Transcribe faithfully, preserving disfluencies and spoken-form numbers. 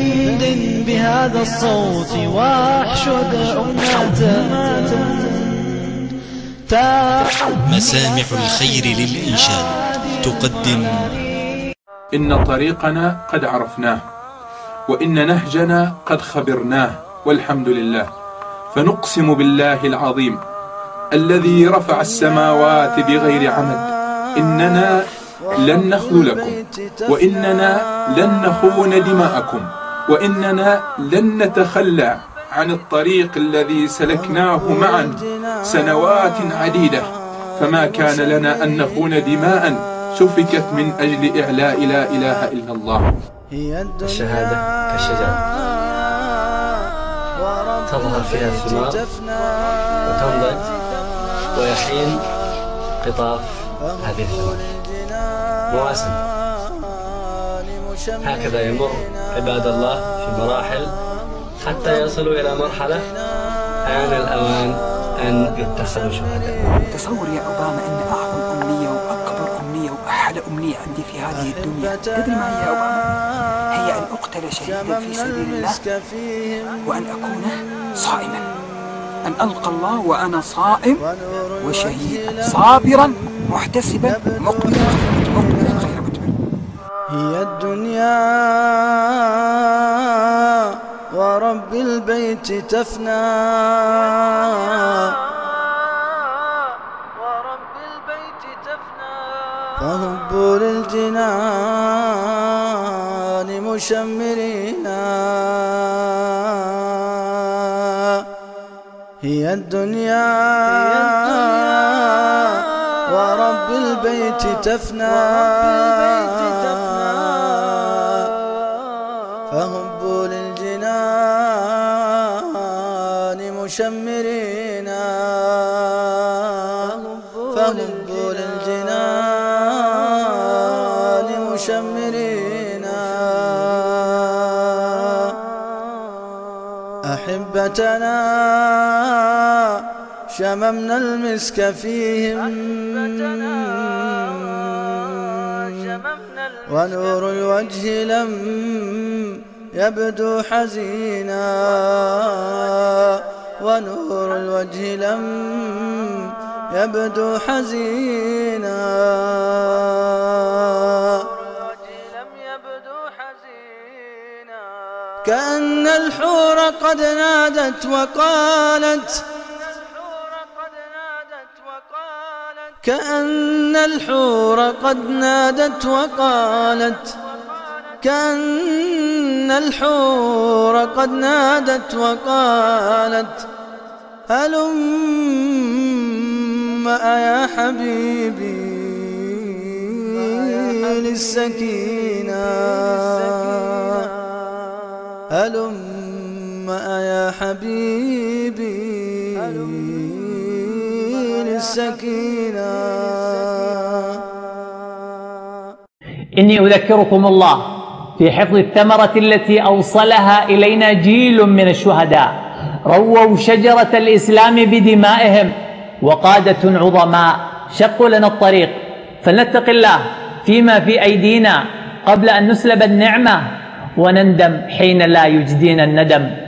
هند بهذا الصوت واحشد أمة. مسامع الخير للإنشاد تقدم: إن طريقنا قد عرفناه، وإن نهجنا قد خبرناه، والحمد لله. فنقسم بالله العظيم الذي رفع السماوات بغير عمد إننا لن نخذلكم، وإننا لن نخون دماءكم، وإننا لن نتخلى عن الطريق الذي سلكناه معا سنوات عديدة. فما كان لنا أن نخون دماء سفكت من أجل إعلاء لا إله إلا الله. الشهادة كالشجرة تظهر فيها الثمار وتنضج ويحين قطاف هذه الثمار مواسم. هكذا يمر عباد الله في مراحل حتى يصلوا إلى مرحلة آن الأوان أن يتخذوا شهداء. تصور يا أوباما أن أعظم أمنية وأكبر أمنية وأحلى أمنية عندي في هذه الدنيا تدري ما هي يا أوباما؟ هي أن أقتل شهيدا في سبيل الله، وأن أكون صائما، أن ألقى الله وأنا صائم وشهيد صابرا محتسبا مقبلا غير مدبر. هي الدنيا ورب البيت تفنى، ورب البيت تفنى، فهبوا للجنان مشمرين. هي الدنيا ورب البيت تفنى، فهبوا للجنان مشمرين، فهبوا للجنان مشمرين. أحبتنا شممنا المسك فيهم، ونور الوجه لم يبدو حزينا، ونور الوجه لم يبدو حزينا، كأن الحور قد نادت وقالت، كأن الحور قد نادت وقالت، كأن الحور قد نادت وقالت: هلم يا حبيبي للسكينة، هلم يا حبيبي للسكينة. إني أذكركم الله في حفظ الثمرة التي أوصلها إلينا جيل من الشهداء رووا شجرة الإسلام بدمائهم، وقادة عظماء شقوا لنا الطريق. فلنتق الله فيما في أيدينا قبل أن نسلب النعمة ونندم حين لا يجدينا الندم.